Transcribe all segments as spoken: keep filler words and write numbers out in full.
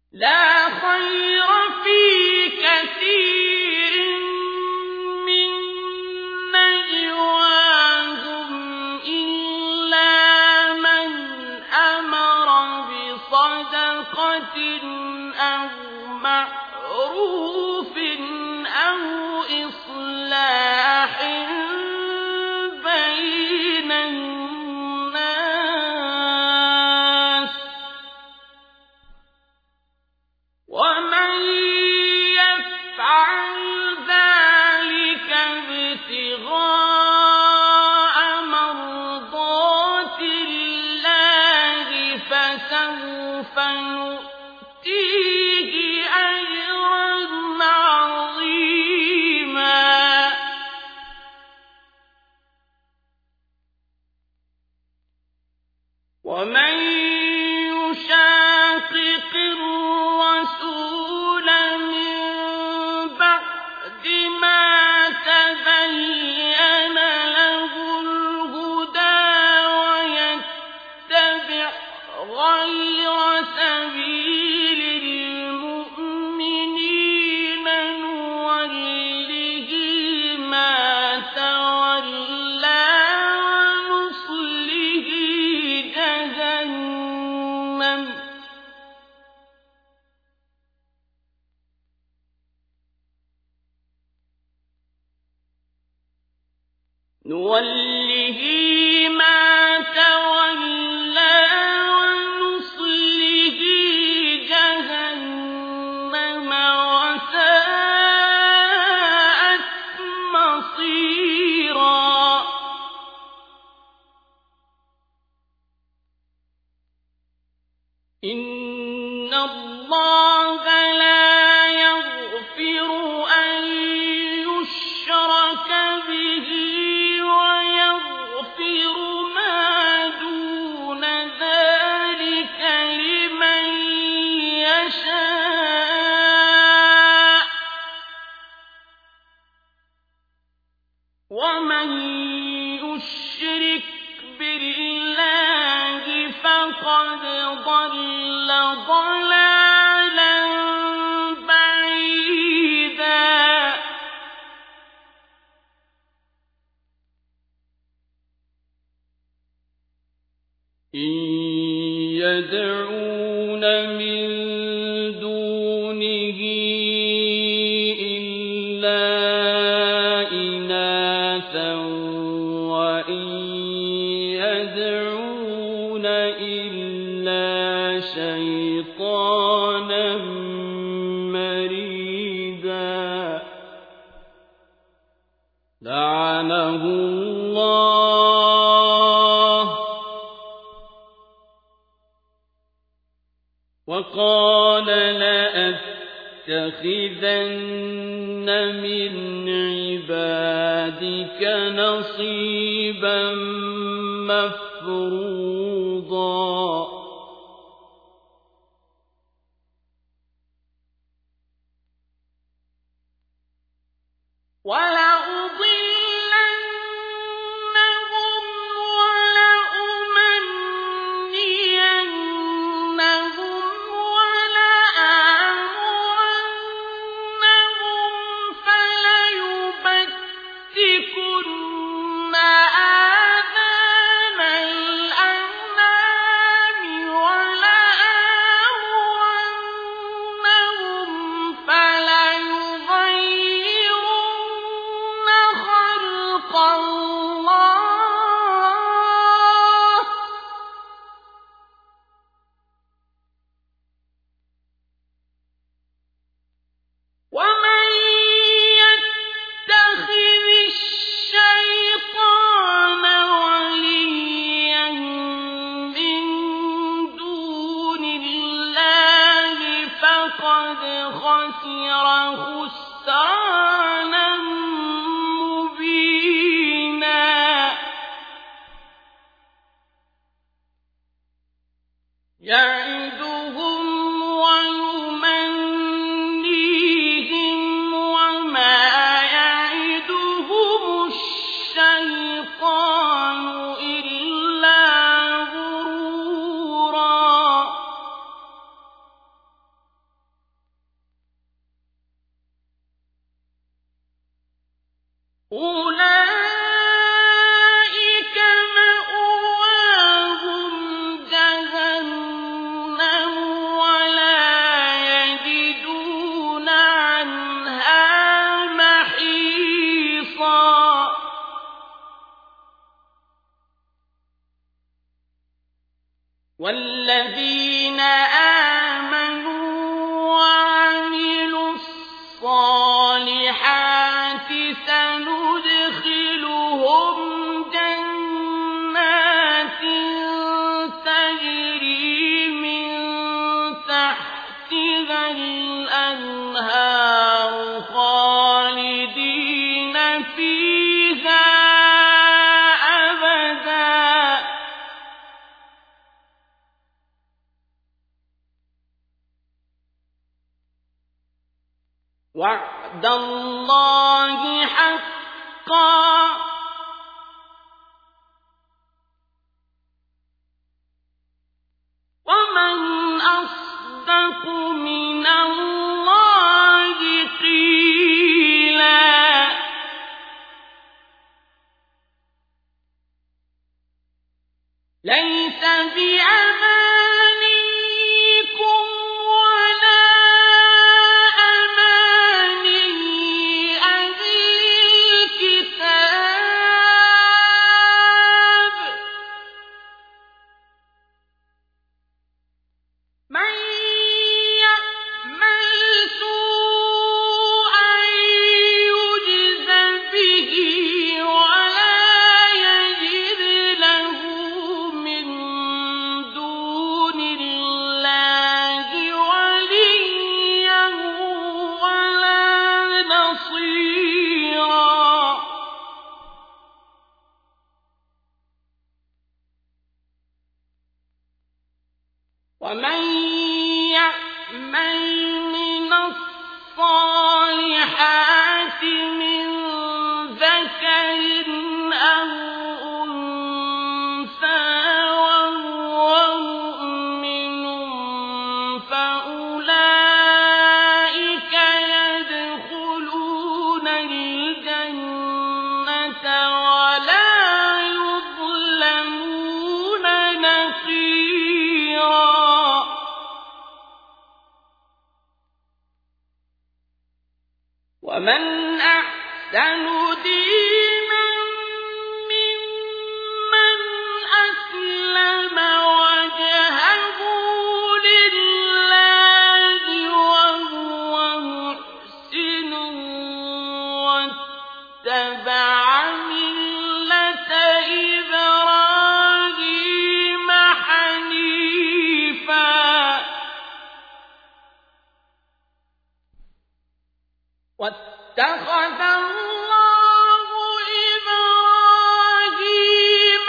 لا خير في كثير من نجواهم إلا من أمر بصدقة أو معروف أو إصلاح بين الناس ومن يفعل ذلك ابتغاء مرضات الله فسوف نؤتيه أجرا عظيما ومن يشاقق الرسول من بعد ما تبين له الهدى ويتبع غير سبيل المؤمنين نوله ما تولى ونصله جهنم نوله ما تولى ونصله جهنم وساءت مصيرا إن الله لا يغفر أن يشرك به ويغفر ما دون ذلك لمن يشاء ومن يشرك بالله فقد ضل ضلالا بعيدا إن يدعون من دونه إلا إناثا وإن يدعون إلا شيطانا مريدا لعنه الله وقال لأتخذن من عبادك نصيبا مفروضا ولأضلنهم ولأمنينهم ولآمرنهم فليبتكن آذان الأنعام ولآمرنهم فليغيرن خلق الله ومن يتخذ الشيطان وليا من دون الله فقد خسر خسرانا مبينا يعدهم ويمنيهم وما يعدهم الشيطان إلا غرورا أولئك مأواهم جهنم ولا يجدون عنها محيصا والذين آمنوا وعملوا الصالحات سندخلهم جنات تجري من تحتها الأنهار خالدين فيها أبدا وعد الله حقا ومن أصدق من الله قيلا ليس بأمانيكم ولا أماني أهل الكتاب من يعمل سوءا يجز به ولا يجد له من دون الله وليا ولا نصيرا ومن يعمل من الصالحات من ذكر أو أنثى وهو مؤمن فأولئك يدخلون الجنة ولا يظلمون نقيرا ومن أحسن دينا ممن أسلم وجهه لله وهو محسن واتبع ملة إبراهيم حنيفا واتخذ الله إبراهيم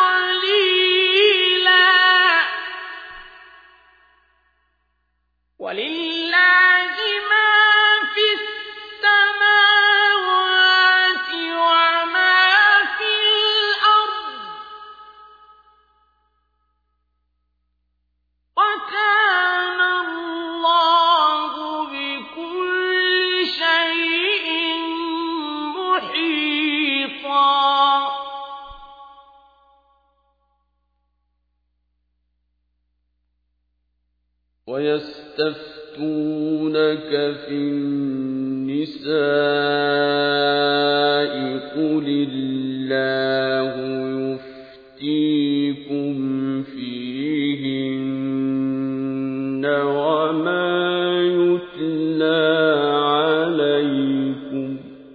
خليلا ولله ما في السماوات وما في الأرض وكان الله بكل شيء محيطا ويستفتونك في النساء قل الله يفتيكم فيهن وما يتلى عليكم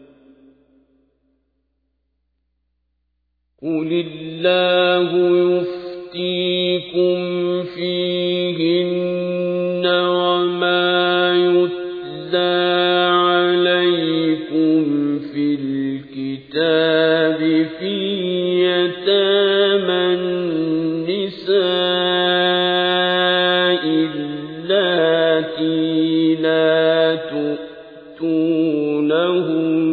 قل الله يفتيكم فيهن وما يتلى عليكم في الكتاب في يتامى النساء اللاتي لا تؤتونهن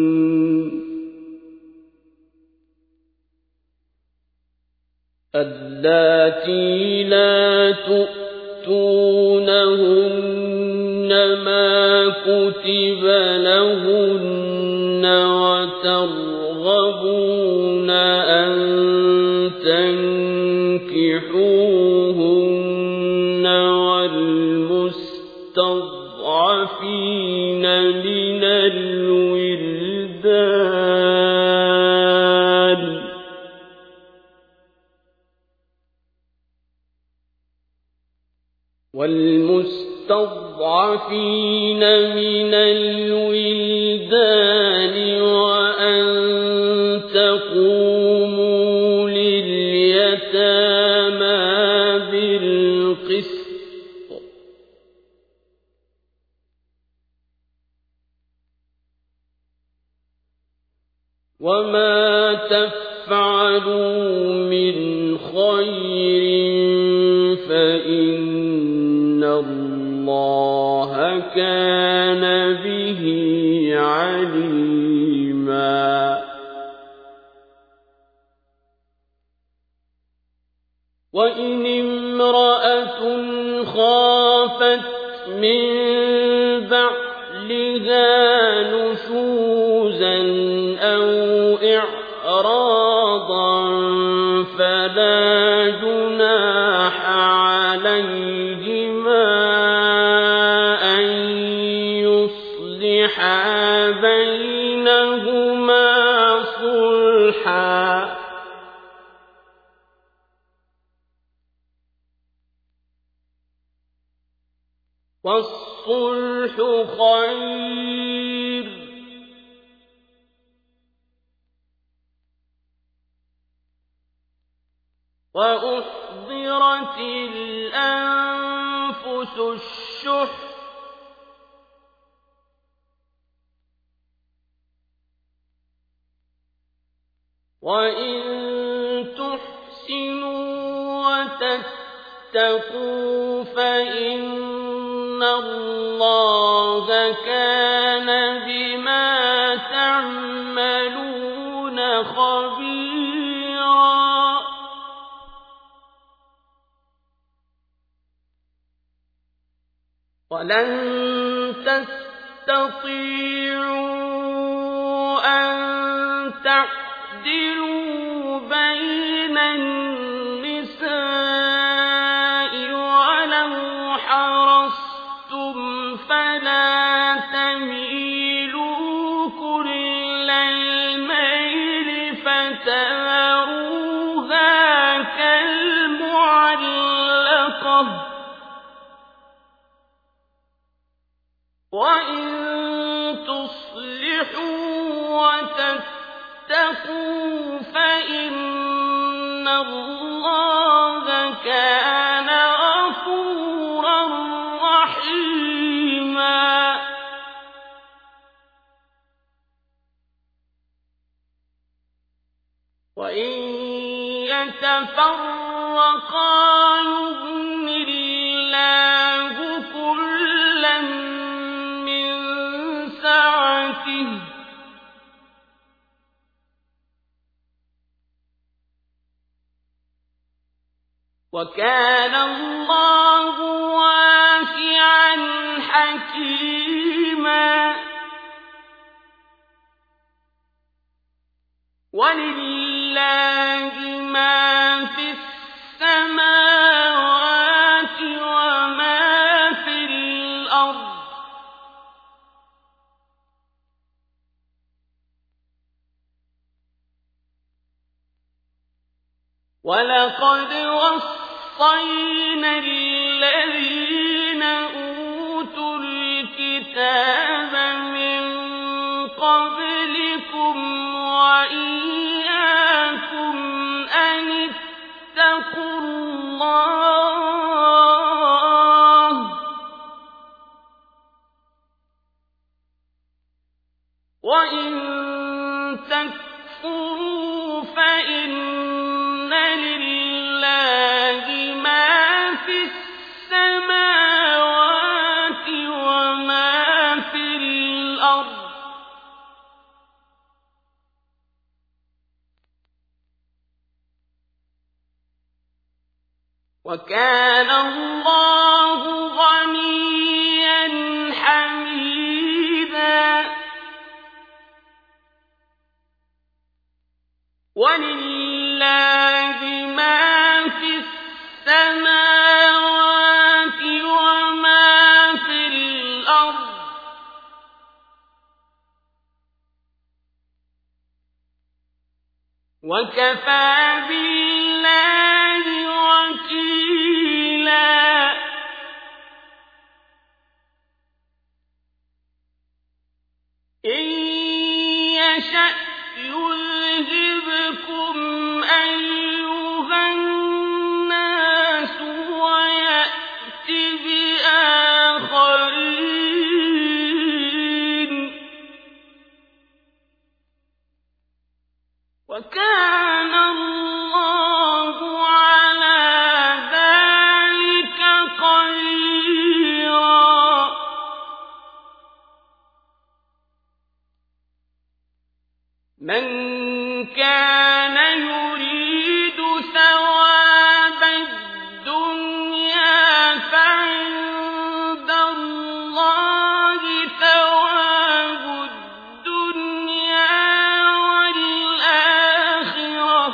اللاتي لا تؤتونهن ما كتب لهن وت ترغبون أن تنكحوهن والمستضعفين من الولدان والمستضعفين من الولدان وأن تقوموا لليتامى بالقسط وما تفعلوا من خير فإن الله كان به عليما وإن امرأة خافت من بعلها نشوزا أو إعراضا فلا جناح عليهما أن يصلحا بينهما صلحا والصلح خير وأحضرت الأنفس الشح وإن تحسنوا وتتقوا فإن الله كان بما تعملون خبيرا ولن تستطيعوا أن تعدلوا بين النساء ولو حرصتم فلا تميلوا كل الميل فتذروها كالمعلقة وإن تصلحوا وتتقوا فإن الله كان غفورا رحيما وإن يتفرقا يغن الله كلا من سعته وكان الله واسعا حكيما ولله ما في السماوات وما في الأرض ولقد وصينا الذين أوتوا الكتاب من قبلكم وإياكم أن اتقوا الله وإن تكفروا فإن لله ما في السماوات وما في الأرض وكان الله غنيا حميدا وكفى بالله وكيلا إن يشأ يذهبكم أيها الناس ويأت بآخرين وكان الله على ذلك قديرا من كان يريد ثواب الدنيا فعند الله ثواب الدنيا والآخرة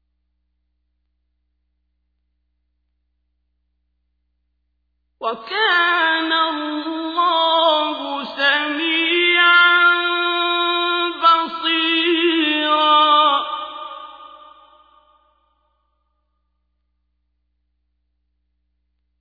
وكان